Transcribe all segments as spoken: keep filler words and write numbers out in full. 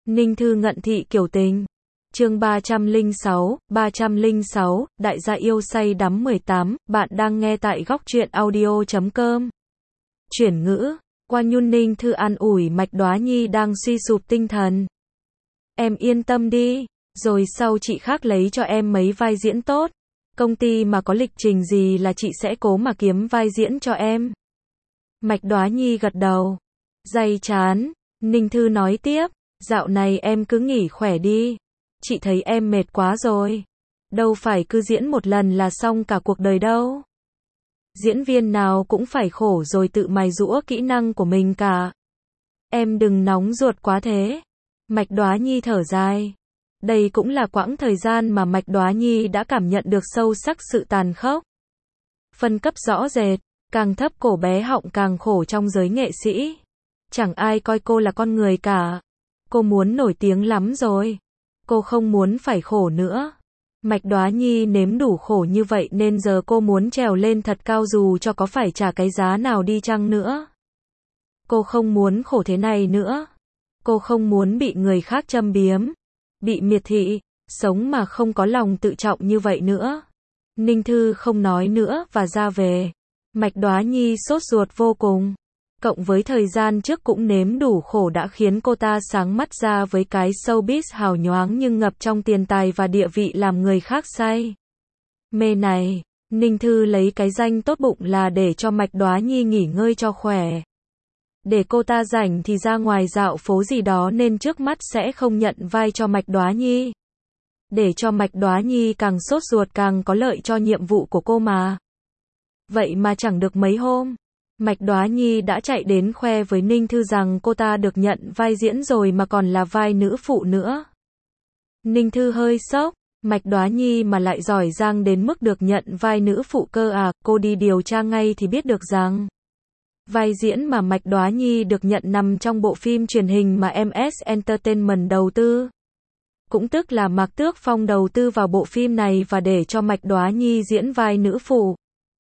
Ninh Thư ngận thị kiểu tình. Chương ba trăm lẻ sáu, ba trăm lẻ sáu, đại gia yêu say đắm mười tám, bạn đang nghe tại góc truyện audio chấm com. Chuyển ngữ, qua nhun Ninh Thư an ủi Mạch Đóa Nhi đang suy sụp tinh thần. Em yên tâm đi, rồi sau chị khác lấy cho em mấy vai diễn tốt. Công ty mà có lịch trình gì là chị sẽ cố mà kiếm vai diễn cho em. Mạch Đóa Nhi gật đầu. Day chán, Ninh Thư nói tiếp, dạo này em cứ nghỉ khỏe đi. Chị thấy em mệt quá rồi. Đâu phải cứ diễn một lần là xong cả cuộc đời đâu. Diễn viên nào cũng phải khổ rồi tự mài giũa kỹ năng của mình cả. Em đừng nóng ruột quá thế. Mạch Đóa Nhi thở dài. Đây cũng là quãng thời gian mà Mạch Đóa Nhi đã cảm nhận được sâu sắc sự tàn khốc. Phân cấp rõ rệt, càng thấp cổ bé họng càng khổ trong giới nghệ sĩ. Chẳng ai coi cô là con người cả. Cô muốn nổi tiếng lắm rồi. Cô không muốn phải khổ nữa. Mạch Đóa Nhi nếm đủ khổ như vậy nên giờ cô muốn trèo lên thật cao dù cho có phải trả cái giá nào đi chăng nữa. Cô không muốn khổ thế này nữa. Cô không muốn bị người khác châm biếm, bị miệt thị, sống mà không có lòng tự trọng như vậy nữa. Ninh Thư không nói nữa và ra về. Mạch Đóa Nhi sốt ruột vô cùng. Cộng với thời gian trước cũng nếm đủ khổ đã khiến cô ta sáng mắt ra với cái showbiz hào nhoáng nhưng ngập trong tiền tài và địa vị làm người khác say mê này. Ninh Thư lấy cái danh tốt bụng là để cho Mạch Đóa Nhi nghỉ ngơi cho khỏe. Để cô ta rảnh thì ra ngoài dạo phố gì đó nên trước mắt sẽ không nhận vai cho Mạch Đóa Nhi. Để cho Mạch Đóa Nhi càng sốt ruột càng có lợi cho nhiệm vụ của cô mà. Vậy mà chẳng được mấy hôm, Mạch Đóa Nhi đã chạy đến khoe với Ninh Thư rằng cô ta được nhận vai diễn rồi mà còn là vai nữ phụ nữa. Ninh Thư hơi sốc, Mạch Đóa Nhi mà lại giỏi giang đến mức được nhận vai nữ phụ cơ à, cô đi điều tra ngay thì biết được rằng vai diễn mà Mạch Đóa Nhi được nhận nằm trong bộ phim truyền hình mà em ét Entertainment đầu tư. Cũng tức là Mạc Tước Phong đầu tư vào bộ phim này và để cho Mạch Đóa Nhi diễn vai nữ phụ.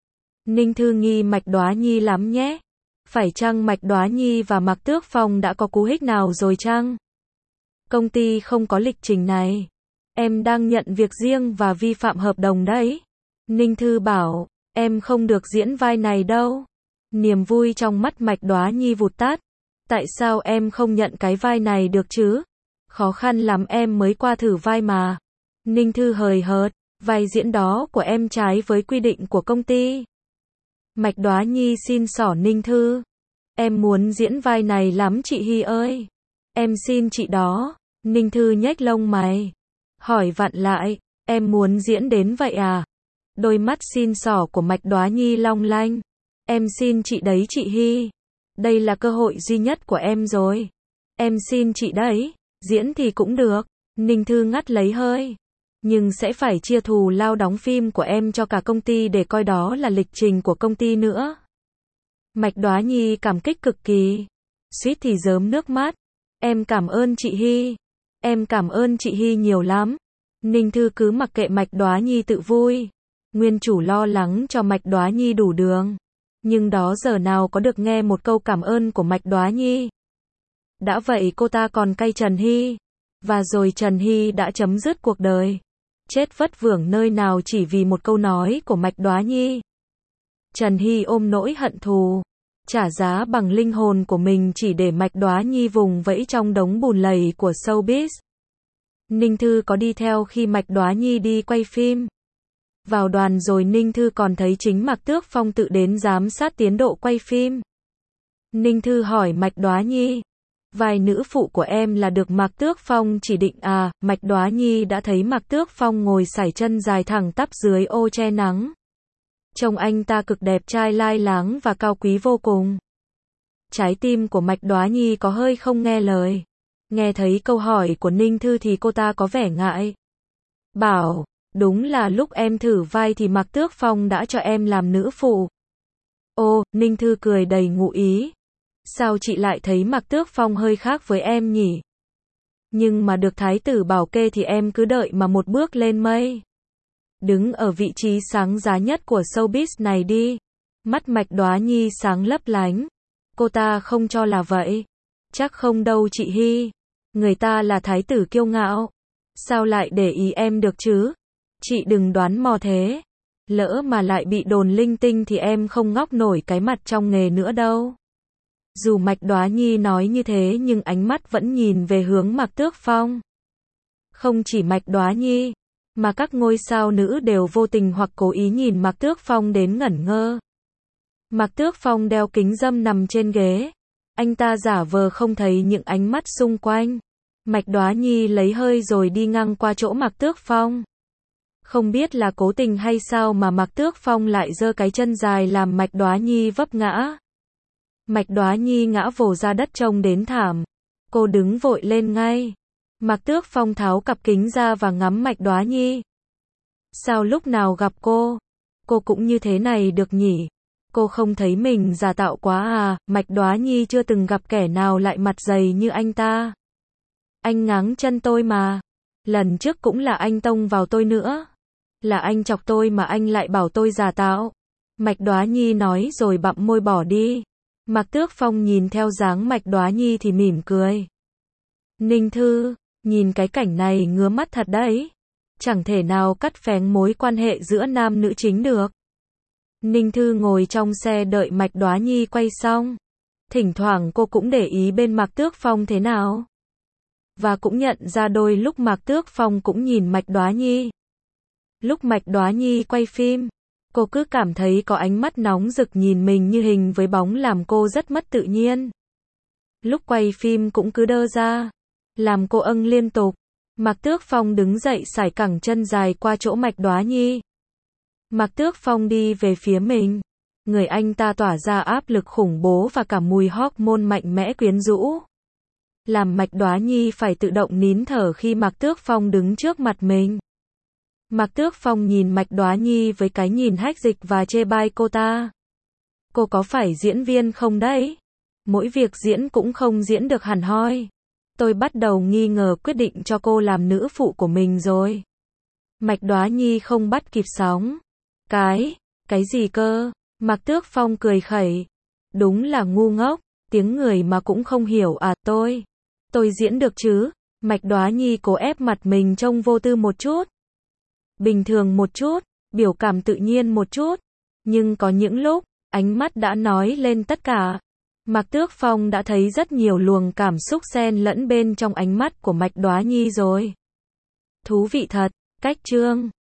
Ninh Thư nghi Mạch Đóa Nhi lắm nhé. Phải chăng Mạch Đóa Nhi và Mạc Tước Phong đã có cú hích nào rồi chăng? Công ty không có lịch trình này. Em đang nhận việc riêng và vi phạm hợp đồng đấy. Ninh Thư bảo, em không được diễn vai này đâu. Niềm vui trong mắt Mạch Đóa Nhi vụt tắt. Tại sao em không nhận cái vai này được chứ? Khó khăn lắm em mới qua thử vai mà. Ninh Thư hời hợt, vai diễn đó của em trái với quy định của công ty. Mạch Đóa Nhi xin xỏ Ninh Thư. Em muốn diễn vai này lắm chị Hy ơi. Em xin chị đó. Ninh Thư nhếch lông mày. Hỏi vặn lại, em muốn diễn đến vậy à? Đôi mắt xin xỏ của Mạch Đóa Nhi long lanh. Em xin chị đấy chị Hy. Đây là cơ hội duy nhất của em rồi. Em xin chị đấy. Diễn thì cũng được. Ninh Thư ngắt lấy hơi. Nhưng sẽ phải chia thù lao đóng phim của em cho cả công ty để coi đó là lịch trình của công ty nữa. Mạch Đóa Nhi cảm kích cực kỳ. Suýt thì rớm nước mắt. Em cảm ơn chị Hy. Em cảm ơn chị Hy nhiều lắm. Ninh Thư cứ mặc kệ Mạch Đóa Nhi tự vui. Nguyên chủ lo lắng cho Mạch Đóa Nhi đủ đường. Nhưng đó giờ nào có được nghe một câu cảm ơn của Mạch Đóa Nhi. Đã vậy cô ta còn cay Trần Hy. Và rồi Trần Hy đã chấm dứt cuộc đời. Chết vất vưởng nơi nào chỉ vì một câu nói của Mạch Đóa Nhi. Trần Hy ôm nỗi hận thù. Trả giá bằng linh hồn của mình chỉ để Mạch Đóa Nhi vùng vẫy trong đống bùn lầy của showbiz. Ninh Thư có đi theo khi Mạch Đóa Nhi đi quay phim. Vào đoàn rồi Ninh Thư còn thấy chính Mạc Tước Phong tự đến giám sát tiến độ quay phim. Ninh Thư hỏi Mạch Đóa Nhi. Vai nữ phụ của em là được Mạc Tước Phong chỉ định à? Mạch Đóa Nhi đã thấy Mạc Tước Phong ngồi sải chân dài thẳng tắp dưới ô che nắng. Trông anh ta cực đẹp trai lai láng và cao quý vô cùng. Trái tim của Mạch Đóa Nhi có hơi không nghe lời. Nghe thấy câu hỏi của Ninh Thư thì cô ta có vẻ ngại. Bảo, đúng là lúc em thử vai thì Mạc Tước Phong đã cho em làm nữ phụ. Ô, Ninh Thư cười đầy ngụ ý. Sao chị lại thấy Mạc Tước Phong hơi khác với em nhỉ? Nhưng mà được thái tử bảo kê thì em cứ đợi mà một bước lên mây. Đứng ở vị trí sáng giá nhất của showbiz này đi. Mắt Mạch Đóa Nhi sáng lấp lánh. Cô ta không cho là vậy. Chắc không đâu chị Hy. Người ta là thái tử kiêu ngạo. Sao lại để ý em được chứ? Chị đừng đoán mò thế. Lỡ mà lại bị đồn linh tinh thì em không ngóc nổi cái mặt trong nghề nữa đâu. Dù Mạch Đoá Nhi nói như thế nhưng ánh mắt vẫn nhìn về hướng Mạc Tước Phong. Không chỉ Mạch Đoá Nhi, mà các ngôi sao nữ đều vô tình hoặc cố ý nhìn Mạc Tước Phong đến ngẩn ngơ. Mạc Tước Phong đeo kính râm nằm trên ghế. Anh ta giả vờ không thấy những ánh mắt xung quanh. Mạch Đoá Nhi lấy hơi rồi đi ngang qua chỗ Mạc Tước Phong. Không biết là cố tình hay sao mà Mạc Tước Phong lại giơ cái chân dài làm Mạch Đoá Nhi vấp ngã. Mạch Đoá Nhi ngã vồ ra đất trông đến thảm. Cô đứng vội lên ngay. Mạc Tước Phong tháo cặp kính ra và ngắm Mạch Đoá Nhi. Sao lúc nào gặp cô, cô cũng như thế này được nhỉ? Cô không thấy mình giả tạo quá à? Mạch Đoá Nhi chưa từng gặp kẻ nào lại mặt dày như anh ta. Anh ngáng chân tôi mà. Lần trước cũng là anh tông vào tôi nữa. Là anh chọc tôi mà anh lại bảo tôi giả tạo. Mạch Đoá Nhi nói rồi bặm môi bỏ đi. Mạc Tước Phong nhìn theo dáng Mạch Đoá Nhi thì mỉm cười. Ninh Thư, nhìn cái cảnh này ngứa mắt thật đấy. Chẳng thể nào cắt phén mối quan hệ giữa nam nữ chính được. Ninh Thư ngồi trong xe đợi Mạch Đoá Nhi quay xong. Thỉnh thoảng cô cũng để ý bên Mạc Tước Phong thế nào. Và cũng nhận ra đôi lúc Mạc Tước Phong cũng nhìn Mạch Đoá Nhi. Lúc Mạch Đoá Nhi quay phim, cô cứ cảm thấy có ánh mắt nóng rực nhìn mình như hình với bóng làm cô rất mất tự nhiên. Lúc quay phim cũng cứ đơ ra, làm cô âng liên tục. Mạc Tước Phong đứng dậy sải cẳng chân dài qua chỗ Mạch Đoá Nhi. Mạc Tước Phong đi về phía mình. Người anh ta tỏa ra áp lực khủng bố và cả mùi hormone mạnh mẽ quyến rũ. Làm Mạch Đoá Nhi phải tự động nín thở khi Mạc Tước Phong đứng trước mặt mình. Mạc Tước Phong nhìn Mạch Đoá Nhi với cái nhìn hách dịch và chê bai cô ta. Cô có phải diễn viên không đấy? Mỗi việc diễn cũng không diễn được hẳn hoi. Tôi bắt đầu nghi ngờ quyết định cho cô làm nữ phụ của mình rồi. Mạch Đoá Nhi không bắt kịp sóng. Cái, cái gì cơ? Mạc Tước Phong cười khẩy. Đúng là ngu ngốc, tiếng người mà cũng không hiểu à. Tôi, tôi diễn được chứ? Mạch Đoá Nhi cố ép mặt mình trông vô tư một chút. Bình thường một chút, biểu cảm tự nhiên một chút. Nhưng có những lúc, ánh mắt đã nói lên tất cả. Mạc Tước Phong đã thấy rất nhiều luồng cảm xúc xen lẫn bên trong ánh mắt của Mạch Đoá Nhi rồi. Thú vị thật, cách chương.